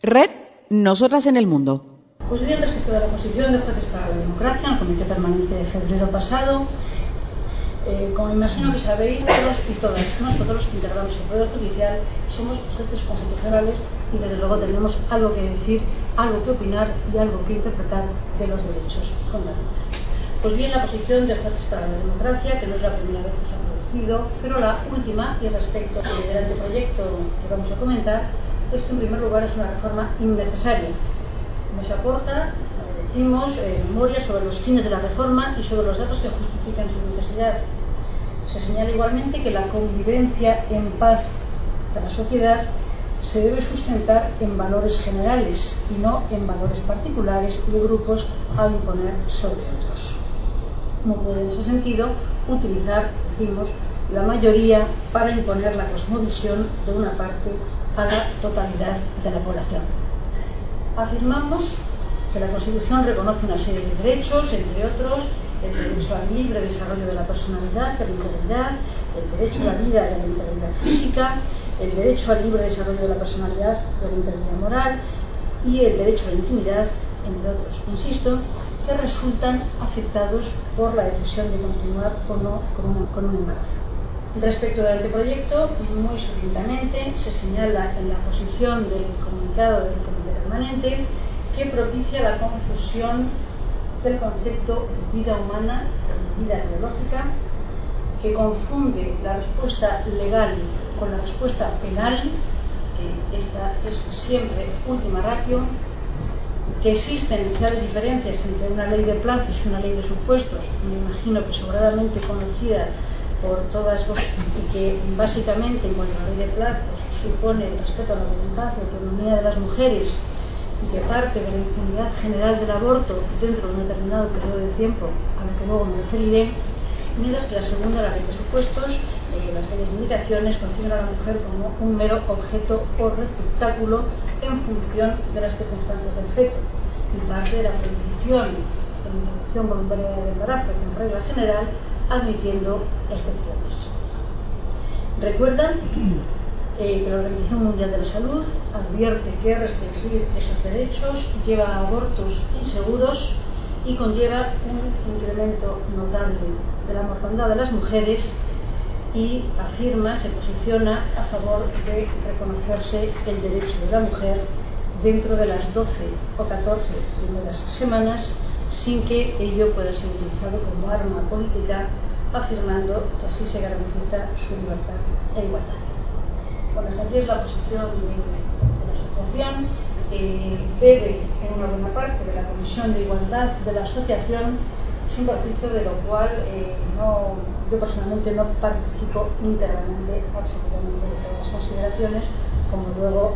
Red Nosotras en el Mundo. Pues bien, respecto a la posición de Jueces para la Democracia en el Comité Permanente de febrero pasado, como imagino que sabéis, todos y todas, nosotros los que integramos el Poder Judicial somos jueces constitucionales y desde luego tenemos algo que decir, algo que opinar y algo que interpretar de los derechos fundamentales. Pues bien, la posición de Jueces para la Democracia, que no es la primera vez que se ha producido, pero la última, y respecto del anteproyecto que vamos a comentar, es que en primer lugar es una reforma innecesaria. Nos aporta, decimos, memoria sobre los fines de la reforma y sobre los datos que justifican su necesidad. Se señala igualmente que la convivencia en paz de la sociedad se debe sustentar en valores generales y no en valores particulares de grupos a imponer sobre otros. No puede en ese sentido utilizar, decimos, la mayoría para imponer la cosmovisión de una parte a la totalidad de la población. Afirmamos que la Constitución reconoce una serie de derechos, entre otros el derecho al libre desarrollo de la personalidad, de la integridad, el derecho a la vida y a la integridad física, el derecho al libre desarrollo de la personalidad, de la integridad moral y el derecho a la intimidad, entre otros, insisto, que resultan afectados por la decisión de continuar o no con un embarazo. Respecto del anteproyecto, muy sucintamente se señala en la posición del comunicado del Comité Permanente que propicia la confusión del concepto de vida humana y vida biológica, que confunde la respuesta legal con la respuesta penal, que esta es siempre última ratio, que existen claras diferencias entre una ley de plazos y una ley de supuestos, me imagino que sobradamente conocida por todas vosotras, y que básicamente en cuanto a la ley de plazos supone el respeto a la voluntad y autonomía de las mujeres y que parte de la impunidad general del aborto dentro de un determinado periodo de tiempo, a lo que luego me referiré, mientras que la segunda, la ley de supuestos, las leyes de indicaciones, conciben a la mujer como un mero objeto o receptáculo en función de las circunstancias del feto, y parte de la prohibición de la interrupción voluntaria del embarazo como regla general, admitiendo excepciones. Recuerdan que la Organización Mundial de la Salud advierte que restringir esos derechos lleva a abortos inseguros y conlleva un incremento notable de la mortandad de las mujeres, y afirma, se posiciona a favor de reconocerse el derecho de la mujer dentro de las 12 o 14 primeras semanas sin que ello pueda ser utilizado como arma política, afirmando que así se garantiza su libertad e igualdad. Bueno, esta aquí es la posición de la asociación. Bebe en una buena parte de la Comisión de Igualdad de la asociación, sin perjuicio de lo cual yo personalmente no participo íntegramente absolutamente de todas las consideraciones, como luego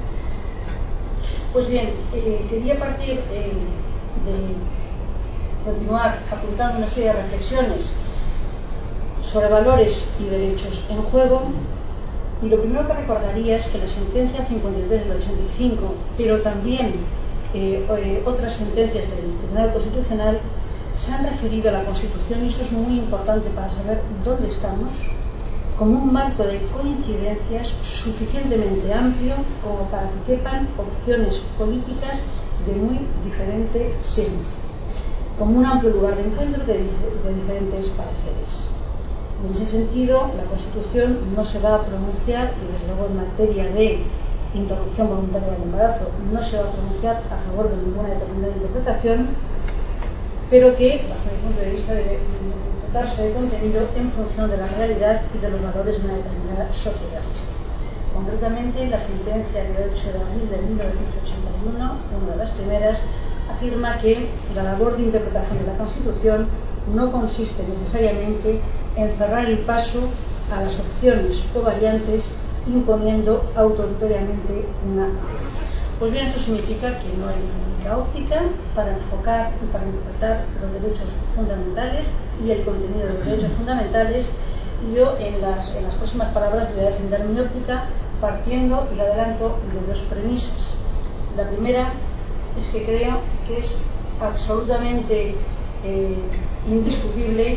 pues bien, quería partir de continuar apuntando una serie de reflexiones sobre valores y derechos en juego. Y lo primero que recordaría es que la sentencia 53 del 85, pero también otras sentencias del Tribunal Constitucional, se han referido a la Constitución, y esto es muy importante para saber dónde estamos, como un marco de coincidencias suficientemente amplio como para que quepan opciones políticas de muy diferente signo, como un amplio lugar de encuentro de diferentes pareceres. En ese sentido, la Constitución no se va a pronunciar, y desde luego en materia de interrupción voluntaria del embarazo no se va a pronunciar a favor de ninguna determinada interpretación, pero que, bajo mi punto de vista, debe dotarse de contenido en función de la realidad y de los valores de una determinada sociedad. Concretamente, la sentencia del 8 de abril de 1981, una de las primeras, afirma que la labor de interpretación de la Constitución no consiste necesariamente en cerrar el paso a las opciones o variantes imponiendo autoritariamente una. Pues bien, esto significa que no hay una única óptica para enfocar y para interpretar los derechos fundamentales y el contenido de los derechos fundamentales, y yo en las próximas palabras voy a defender mi óptica partiendo, y lo adelanto, de dos premisas. La primera es que creo que es absolutamente indiscutible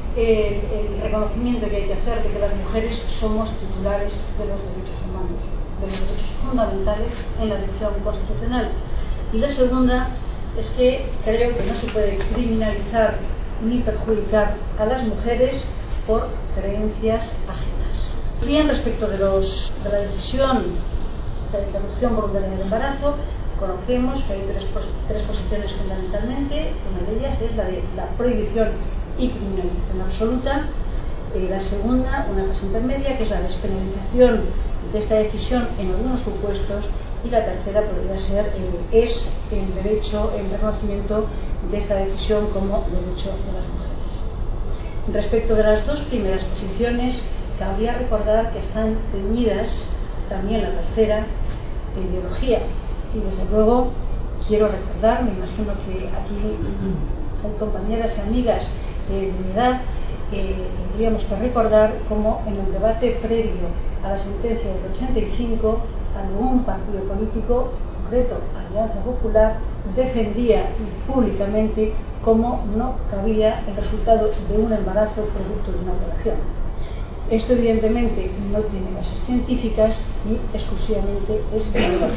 el reconocimiento que hay que hacer de que las mujeres somos titulares de los derechos humanos. de los derechos fundamentales en la decisión constitucional. Y la segunda es que creo que no se puede criminalizar ni perjudicar a las mujeres por creencias ajenas. Bien, respecto de la decisión de interrupción voluntaria del embarazo, conocemos que hay tres posiciones fundamentalmente. Una de ellas es la de la prohibición y criminalización absoluta. La segunda, una fase intermedia, que es la despenalización de esta decisión en algunos supuestos. Y la tercera podría ser es el derecho, el reconocimiento de esta decisión como derecho de las mujeres. Respecto de las dos primeras posiciones, cabría recordar que están teñidas, también la tercera, de ideología. Y desde luego quiero recordar, me imagino que aquí hay compañeras y amigas de mi edad, tendríamos que recordar cómo en el debate previo a la sentencia del 85, algún partido político, en concreto Alianza Popular, defendía públicamente cómo no cabía el resultado de un embarazo producto de una operación. Esto evidentemente no tiene bases científicas y exclusivamente es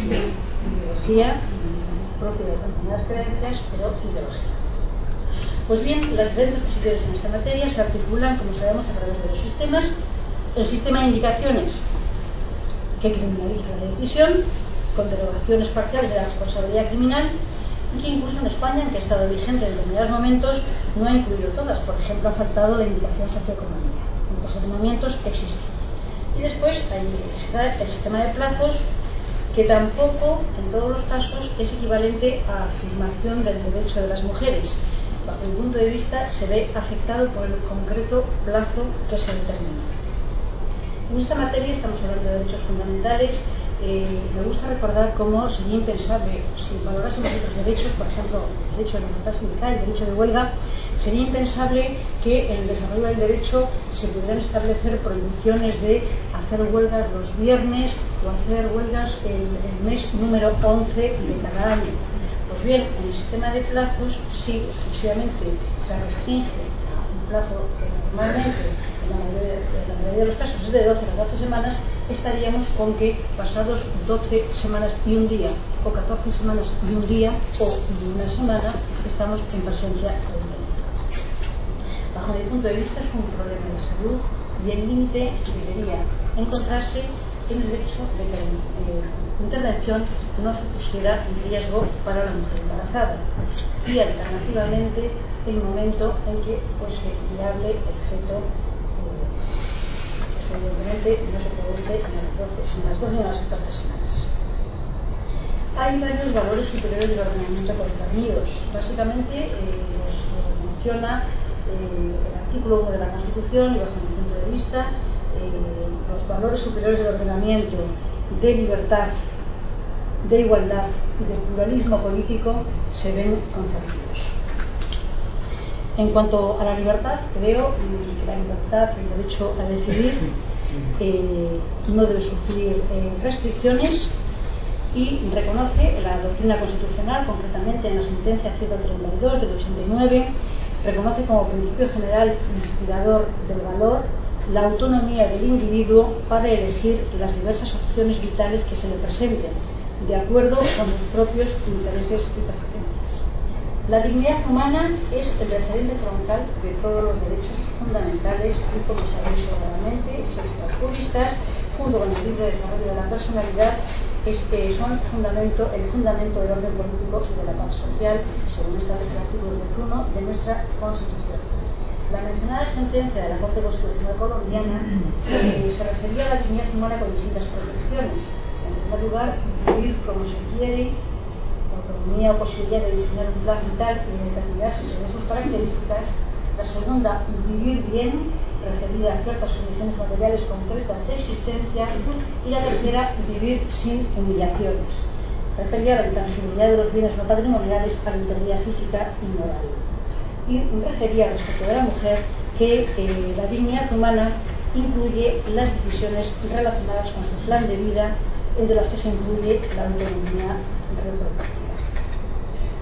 ideología propia de determinadas creencias, pero ideología. Pues bien, las diferentes posiciones en esta materia se articulan, como sabemos, a través de dos sistemas: el sistema de indicaciones, que criminaliza la decisión con derogaciones parciales de la responsabilidad criminal, y que incluso en España, que ha estado vigente en determinados momentos, no ha incluido todas. Por ejemplo, ha faltado la indicación socioeconómica. Los ordenamientos existen. Y después está el sistema de plazos, que tampoco en todos los casos es equivalente a afirmación del derecho de las mujeres. Bajo mi punto de vista, se ve afectado por el concreto plazo que se determina. En esta materia estamos hablando de derechos fundamentales. Me gusta recordar cómo sería impensable, si valorásemos otros derechos, por ejemplo, el derecho de libertad sindical, el derecho de huelga, sería impensable que en el desarrollo del derecho se pudieran establecer prohibiciones de hacer huelgas los viernes o hacer huelgas el mes número 11 de cada año. Pues bien, en el sistema de plazos, sí, exclusivamente se restringe a un plazo que normalmente, en la mayoría de los casos, es de 12 a 14 semanas, estaríamos con que pasados 12 semanas y un día, o 14 semanas y un día, o una semana, estamos en presencia de un delito. Bajo mi punto de vista, es un problema de salud y el límite debería encontrarse en el hecho de que la intervención no supusiera riesgo para la mujer embarazada, y alternativamente el momento en que fuese viable el feto, evidentemente no se produce en las 12 o las 14 semanas. Hay varios valores superiores del ordenamiento concernidos. Básicamente los menciona el artículo 1 de la Constitución, y bajo mi punto de vista los valores superiores del ordenamiento de libertad, de igualdad y de pluralismo político se ven concernidos. En cuanto a la libertad, creo que la libertad, el derecho a decidir, no debe sufrir restricciones, y reconoce la doctrina constitucional, concretamente en la sentencia 132 del 89, reconoce como principio general inspirador del valor la autonomía del individuo para elegir las diversas opciones vitales que se le presenten, de acuerdo con sus propios intereses y preferencias. La dignidad humana es el referente frontal de todos los derechos fundamentales y, como sabéis sobradamente, sois juristas, junto con el libre desarrollo de la personalidad, son el fundamento del orden político y de la paz social, según establece el artículo 1 de nuestra Constitución. La mencionada sentencia de la Corte Constitucional colombiana se refería a la dignidad humana con distintas protecciones. En primer lugar, vivir como se quiere, autonomía o posibilidad de diseñar un plan vital y de determinarse según sus características. La segunda, vivir bien, referida a ciertas condiciones materiales concretas de existencia. Y la tercera, vivir sin humillaciones, referida a la intangibilidad de los bienes no patrimoniales, a la integridad física y moral. Y refería respecto de la mujer que la dignidad humana incluye las decisiones relacionadas con su plan de vida, entre las que se incluye la autonomía reproductiva.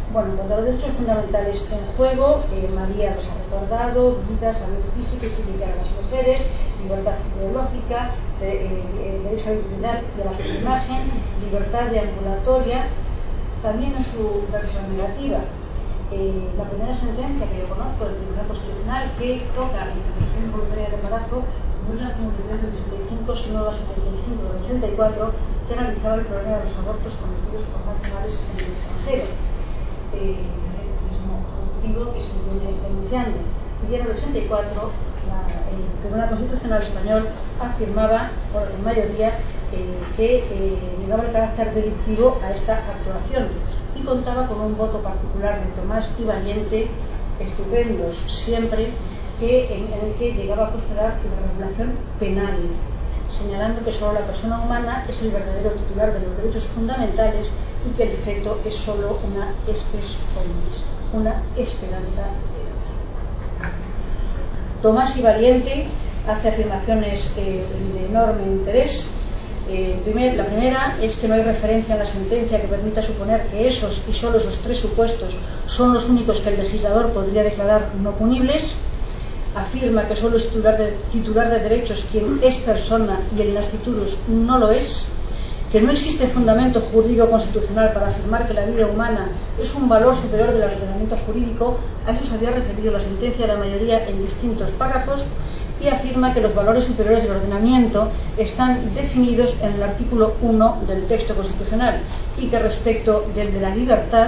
Bueno, cuando los derechos fundamentales en juego, María los ha recordado: vida, salud física y psíquica de las mujeres, libertad ideológica, derecho a la dignidad y a la propia imagen, libertad deambulatoria. También en su versión negativa, la primera sentencia que yo conozco del Tribunal Constitucional que toca la interrupción voluntaria del embarazo no es la 53 del 85, sino la 75 del 84, que analizaba el problema de los abortos cometidos por nacionales en el extranjero. El mismo motivo que se viene denunciando. Y en el 84 el Tribunal Constitucional español afirmaba, por mayoría, que negaba el carácter delictivo a esta actuación y contaba con un voto particular de Tomás y Valiente, estupendos siempre, en el que llegaba a postular la regulación penal, señalando que solo la persona humana es el verdadero titular de los derechos fundamentales y que el feto es solo una spes omnis, una esperanza de vida. Tomás y Valiente hace afirmaciones de enorme interés. La primera es que no hay referencia en la sentencia que permita suponer que esos y solo esos tres supuestos son los únicos que el legislador podría declarar no punibles. Afirma que solo es titular de derechos quien es persona y el nasciturus no lo es, que no existe fundamento jurídico constitucional para afirmar que la vida humana es un valor superior del ordenamiento jurídico. A eso se había referido la sentencia de la mayoría en distintos párrafos, y afirma que los valores superiores del ordenamiento están definidos en el artículo 1 del texto constitucional y que respecto del de la libertad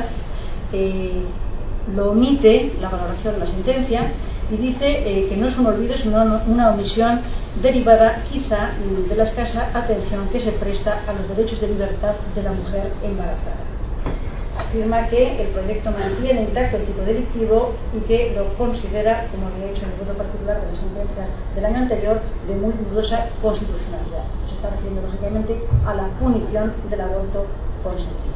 lo omite la valoración de la sentencia y dice que no es un olvido sino una omisión derivada quizá de la escasa atención que se presta a los derechos de libertad de la mujer embarazada. Afirma que el proyecto mantiene intacto el tipo delictivo y que lo considera, como había hecho en el voto particular de la sentencia del año anterior, de muy dudosa constitucionalidad. Se está refiriendo lógicamente a la punición del aborto consentido.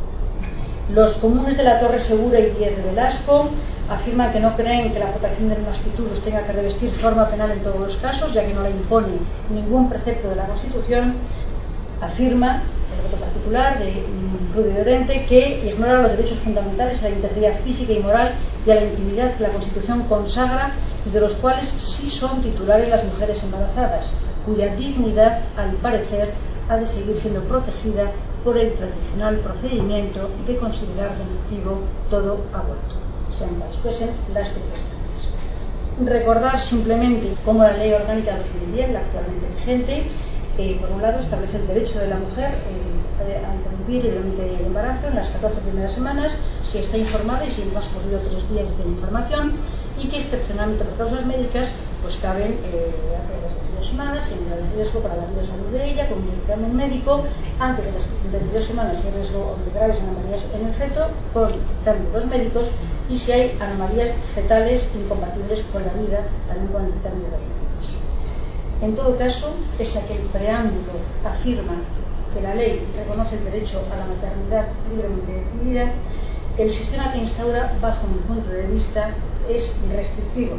Los comunes de la Torre Segura y Díez de Velasco afirman que no creen que la protección del nasciturus tenga que revestir forma penal en todos los casos, ya que no la impone ningún precepto de la Constitución. Afirma el voto particular de Rubio Llorente que ignora los derechos fundamentales a la integridad física y moral y a la intimidad que la Constitución consagra y de los cuales sí son titulares las mujeres embarazadas, cuya dignidad, al parecer, ha de seguir siendo protegida por el tradicional procedimiento de considerar delictivo todo aborto, sean cuales fuesen las circunstancias. Recordar simplemente cómo la Ley Orgánica 2010, la actualmente vigente, por un lado establece el derecho de la mujer a interrumpir libremente el embarazo en las 14 primeras semanas si está informada y si no ha corrido 3 días de información, y que excepcionalmente por causas médicas pues caben antes de las 22 semanas y en el riesgo para la vida o salud de ella con un dictamen médico, antes de las 22 semanas si hay riesgo de graves anomalías en el feto con términos médicos, y si hay anomalías fetales incompatibles con la vida también con el dictamen de los médicos. En todo caso, pese a que el preámbulo afirma que la ley reconoce el derecho a la maternidad libremente decidida, el sistema que instaura, bajo mi punto de vista, es restrictivo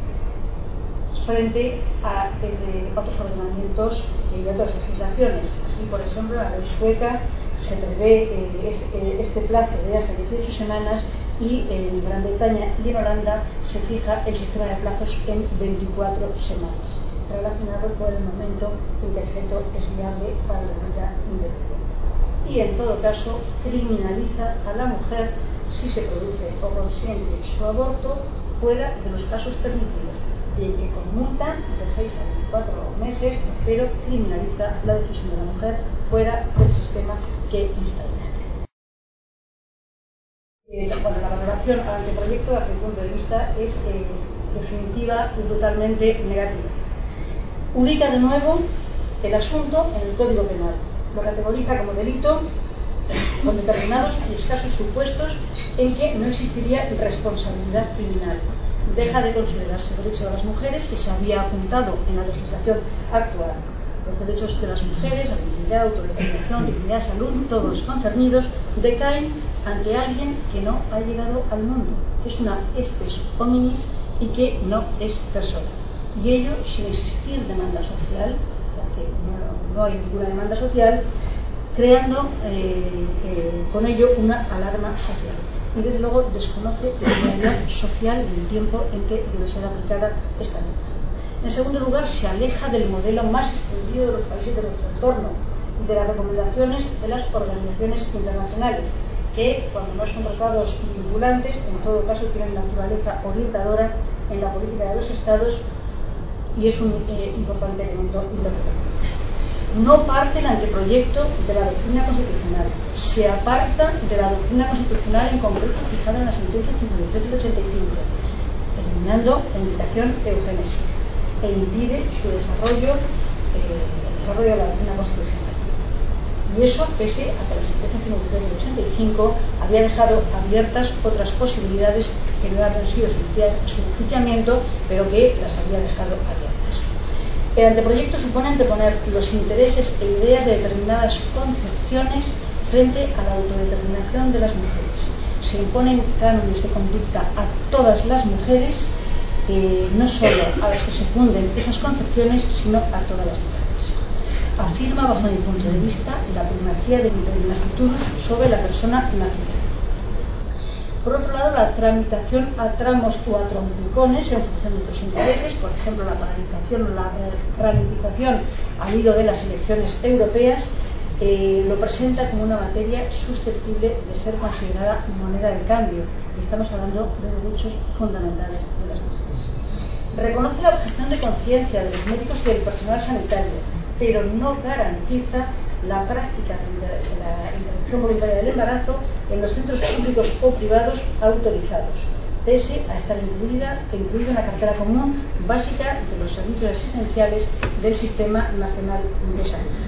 frente a otros ordenamientos y otras legislaciones. Así, por ejemplo, en la ley sueca se prevé este plazo de hasta 18 semanas y en Gran Bretaña y en Holanda se fija el sistema de plazos en 24 semanas, relacionado con el momento en que el feto es viable para la vida independiente. Y en todo caso criminaliza a la mujer si se produce o consiente su aborto fuera de los casos permitidos, bien que con multa de 6 a 24 meses, pero criminaliza la decisión de la mujer fuera del sistema que instaura. Bueno, la valoración al anteproyecto, desde mi punto de vista, es definitiva y totalmente negativa. Ubica de nuevo el asunto en el Código Penal, lo categoriza como delito con determinados y escasos supuestos en que no existiría responsabilidad criminal. Deja de considerarse el derecho de las mujeres, que se había apuntado en la legislación actual. Los derechos de las mujeres, la dignidad, autodeterminación, dignidad, salud, todos los concernidos decaen ante alguien que no ha llegado al mundo, que es una spes hominis y que no es persona. Y ello sin existir demanda social, porque no hay ninguna demanda social, creando con ello una alarma social. y desde luego desconoce la realidad social y el tiempo en que debe ser aplicada esta norma. En segundo lugar, se aleja del modelo más extendido de los países de nuestro entorno y de las recomendaciones de las organizaciones internacionales, que, cuando no son tratados vinculantes, en todo caso tienen naturaleza orientadora en la política de los Estados, y es un importante elemento interpretativo. No parte el anteproyecto de la doctrina constitucional, se aparta de la doctrina constitucional en concreto fijada en la sentencia 53 del 85, eliminando la indicación eugenésica, e impide su desarrollo, el desarrollo de la doctrina constitucional. Y eso pese a que la sentencia 53 del 85 había dejado abiertas otras posibilidades que no habían sido sometidas a su enjuiciamiento, pero que las había dejado abiertas. El anteproyecto supone anteponer los intereses e ideas de determinadas concepciones frente a la autodeterminación de las mujeres. Se imponen cánones de conducta a todas las mujeres, no solo a las que secunden esas concepciones, sino a todas las mujeres. Afirma, bajo mi punto de vista, la primacía del nasciturus sobre la persona nacida. Por otro lado, la tramitación a tramos o a trompicones en función de otros intereses, por ejemplo, la paralización o la ralentización al hilo de las elecciones europeas, lo presenta como una materia susceptible de ser considerada moneda de cambio, y estamos hablando de derechos fundamentales de las mujeres. Reconoce la objeción de conciencia de los médicos y del personal sanitario, pero no garantiza la práctica de la interrupción voluntaria del embarazo en los centros públicos o privados autorizados, pese a estar incluido en la cartera común básica de los servicios asistenciales del Sistema Nacional de Salud.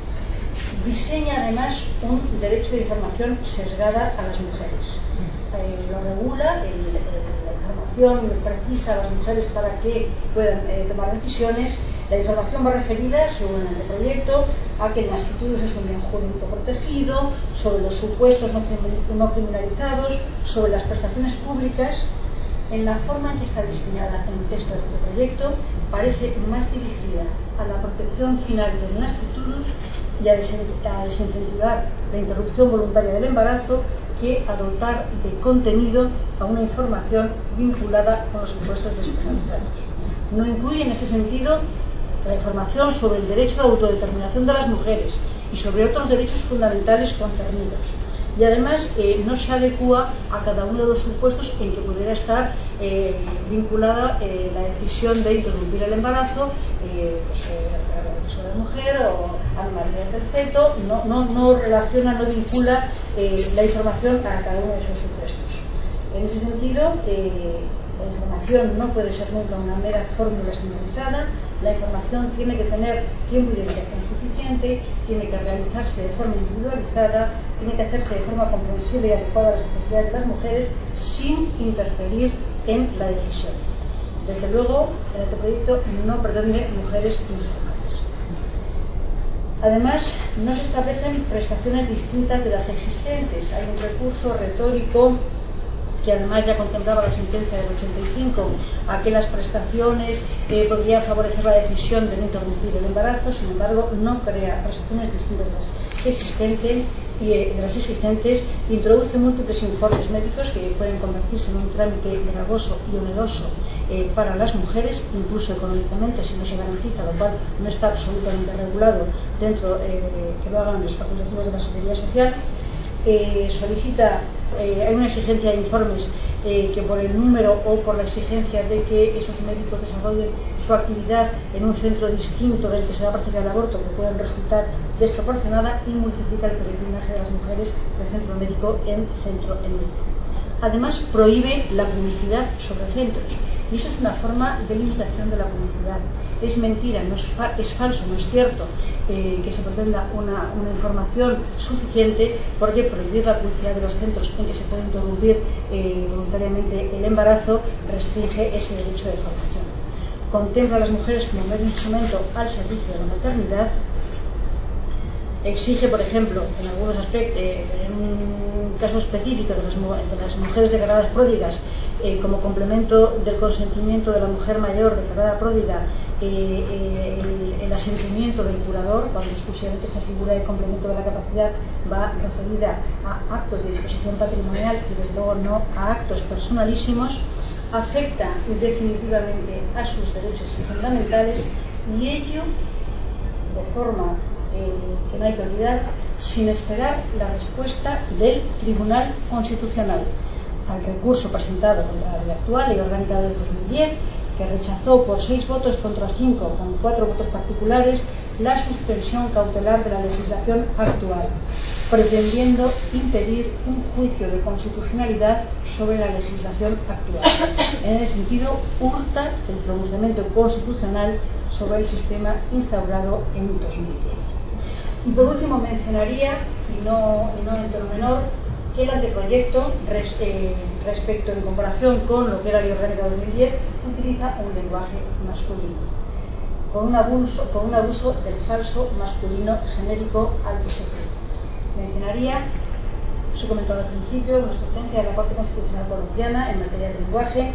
Diseña además un derecho de información sesgada a las mujeres. Lo regula, la información precisa a las mujeres para que puedan tomar decisiones. La información va referida, según el anteproyecto, a que el nasciturus es un bien jurídico protegido, sobre los supuestos no criminalizados, sobre las prestaciones públicas. En la forma en que está diseñada el texto del anteproyecto, parece más dirigida a la protección final del nasciturus y a desincentivar la interrupción voluntaria del embarazo que a dotar de contenido a una información vinculada con los supuestos despenalizados. No incluye en este sentido la información sobre el derecho de autodeterminación de las mujeres y sobre otros derechos fundamentales concernidos. Y además no se adecúa a cada uno de los supuestos en que pudiera estar vinculada la decisión de interrumpir el embarazo, a la mujer o anomalías del feto. No relaciona, no vincula la información a cada uno de esos supuestos. En ese sentido, la información no puede ser nunca una mera fórmula estandarizada. La información tiene que tener tiempo y dedicación suficiente, tiene que realizarse de forma individualizada, tiene que hacerse de forma comprensible y adecuada a las necesidades de las mujeres sin interferir en la decisión. Desde luego, el anteproyecto no pretende mujeres informadas. Además, no se establecen prestaciones distintas de las existentes. Hay un recurso retórico que además ya contemplaba la sentencia del 85, a que las prestaciones podrían favorecer la decisión de no interrumpir el embarazo. Sin embargo, no crea prestaciones distintas de las existentes, introduce múltiples informes médicos que pueden convertirse en un trámite gravoso y oneroso para las mujeres, incluso económicamente, si no se garantiza, lo cual no está absolutamente regulado dentro que lo hagan los facultativos de la Seguridad Social. Hay una exigencia de informes que por el número o por la exigencia de que esos médicos desarrollen su actividad en un centro distinto del que se va a practicar el aborto, que pueden resultar desproporcionada, y multiplica el peregrinaje de las mujeres del centro médico en centro médico. Además, prohíbe la publicidad sobre centros, y eso es una forma de limitación de la publicidad. Es mentira, es falso, no es cierto que se pretenda una información suficiente, porque prohibir la publicidad de los centros en que se puede interrumpir voluntariamente el embarazo restringe ese derecho de formación. Contempla a las mujeres como mero instrumento al servicio de la maternidad. Exige, por ejemplo, en algunos aspectos, en un caso específico de las mujeres declaradas pródigas, como complemento del consentimiento de la mujer mayor declarada pródiga, el asentimiento del curador, cuando exclusivamente esta figura de complemento de la capacidad va referida a actos de disposición patrimonial y desde luego no a actos personalísimos, afecta definitivamente a sus derechos fundamentales, y ello de forma que no hay que olvidar, sin esperar la respuesta del Tribunal Constitucional al recurso presentado contra la ley actual, Ley Orgánica del 2010, que rechazó por 6 votos contra 5, con 4 votos particulares, la suspensión cautelar de la legislación actual, pretendiendo impedir un juicio de constitucionalidad sobre la legislación actual. En ese sentido, hurta el pronunciamiento constitucional sobre el sistema instaurado en 2010. Y por último mencionaría, y no en tono menor, que el anteproyecto, respecto en comparación con lo que era la Ley Orgánica de 2010, utiliza un lenguaje masculino, con un abuso del falso masculino genérico al que se cree. Mencionaría, os he comentado al principio, una sentencia de la Corte Constitucional Colombiana en materia de lenguaje.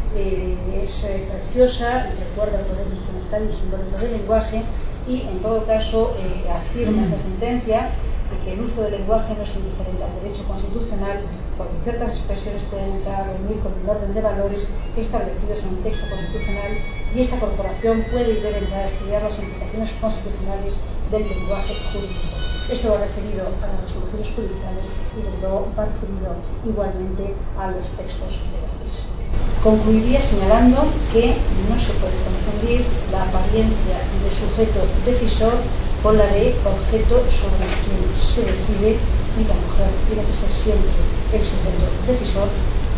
Es preciosa, recuerda el poder instrumental y simbólico del lenguaje, y en todo caso afirma esta sentencia de que el uso del lenguaje no es indiferente al derecho constitucional, porque ciertas expresiones pueden entrar a reunir con el orden de valores establecidos en el texto constitucional, y esta corporación puede y debe entrar a estudiar las implicaciones constitucionales del lenguaje jurídico. Esto va referido a las resoluciones judiciales y desde luego va referido igualmente a los textos legales. Concluiría señalando que no se puede confundir la apariencia de sujeto decisor con la de objeto sobre quien se decide, y la mujer tiene que ser siempre el sujeto decisor,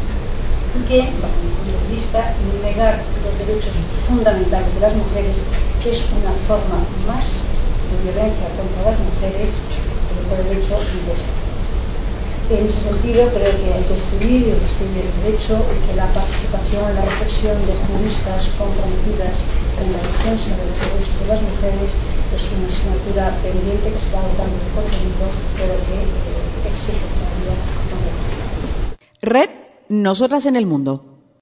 y que, bajo mi punto de vista, negar los derechos fundamentales de las mujeres es una forma más de violencia contra las mujeres por el hecho de ser. En ese sentido, creo que hay que escribir y reescribir el derecho, y que la participación, la reflexión de juristas comprometidas en la defensa de los derechos de las mujeres es una asignatura pendiente que se va dotando de contenido, pero que exige todavía. Red Nosotras en el Mundo.